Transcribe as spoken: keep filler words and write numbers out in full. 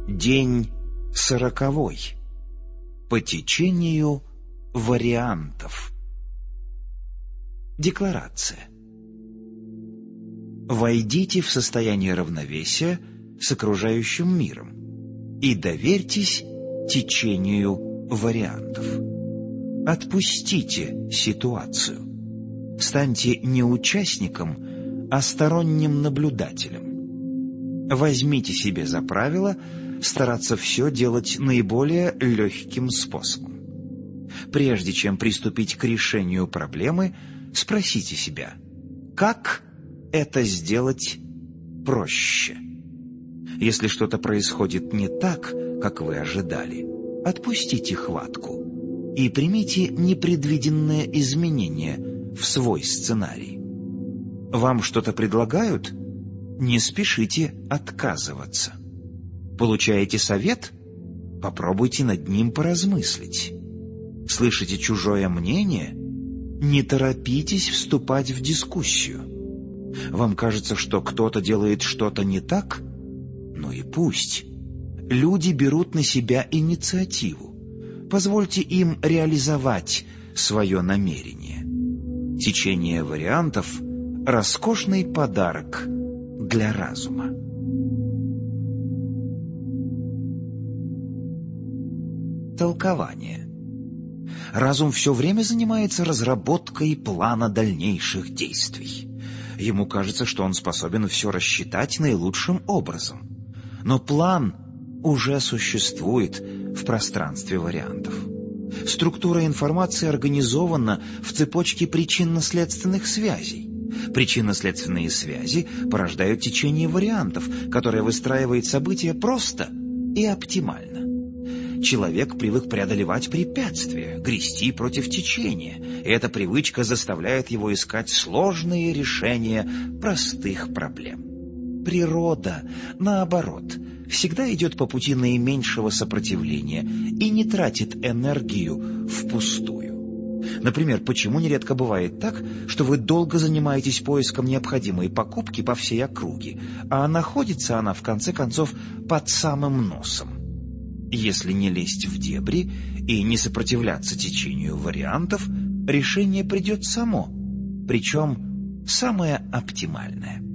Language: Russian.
День сороковой. По течению вариантов. Декларация. Войдите в состояние равновесия с окружающим миром и доверьтесь течению вариантов. Отпустите ситуацию. Станьте не участником, а сторонним наблюдателем. Возьмите себе за правило стараться все делать наиболее легким способом. Прежде чем приступить к решению проблемы, спросите себя, как это сделать проще? Если что-то происходит не так, как вы ожидали, отпустите хватку и примите непредвиденные изменения в свой сценарий. Вам что-то предлагают? Не спешите отказываться. Получаете совет? Попробуйте над ним поразмыслить. Слышите чужое мнение? Не торопитесь вступать в дискуссию. Вам кажется, что кто-то делает что-то не так? Ну и пусть. Люди берут на себя инициативу. Позвольте им реализовать свое намерение. Течение вариантов — роскошный подарок для разума. Толкование. Разум все время занимается разработкой плана дальнейших действий. Ему кажется, что он способен все рассчитать наилучшим образом. Но план уже существует в пространстве вариантов. Структура информации организована в цепочке причинно-следственных связей. Причинно-следственные связи порождают течение вариантов, которое выстраивает события просто и оптимально. Человек привык преодолевать препятствия, грести против течения, и эта привычка заставляет его искать сложные решения простых проблем. Природа, наоборот, всегда идет по пути наименьшего сопротивления и не тратит энергию впустую. Например, почему нередко бывает так, что вы долго занимаетесь поиском необходимой покупки по всей округе, а находится она, в конце концов, под самым носом? Если не лезть в дебри и не сопротивляться течению вариантов, решение придет само, причем самое оптимальное.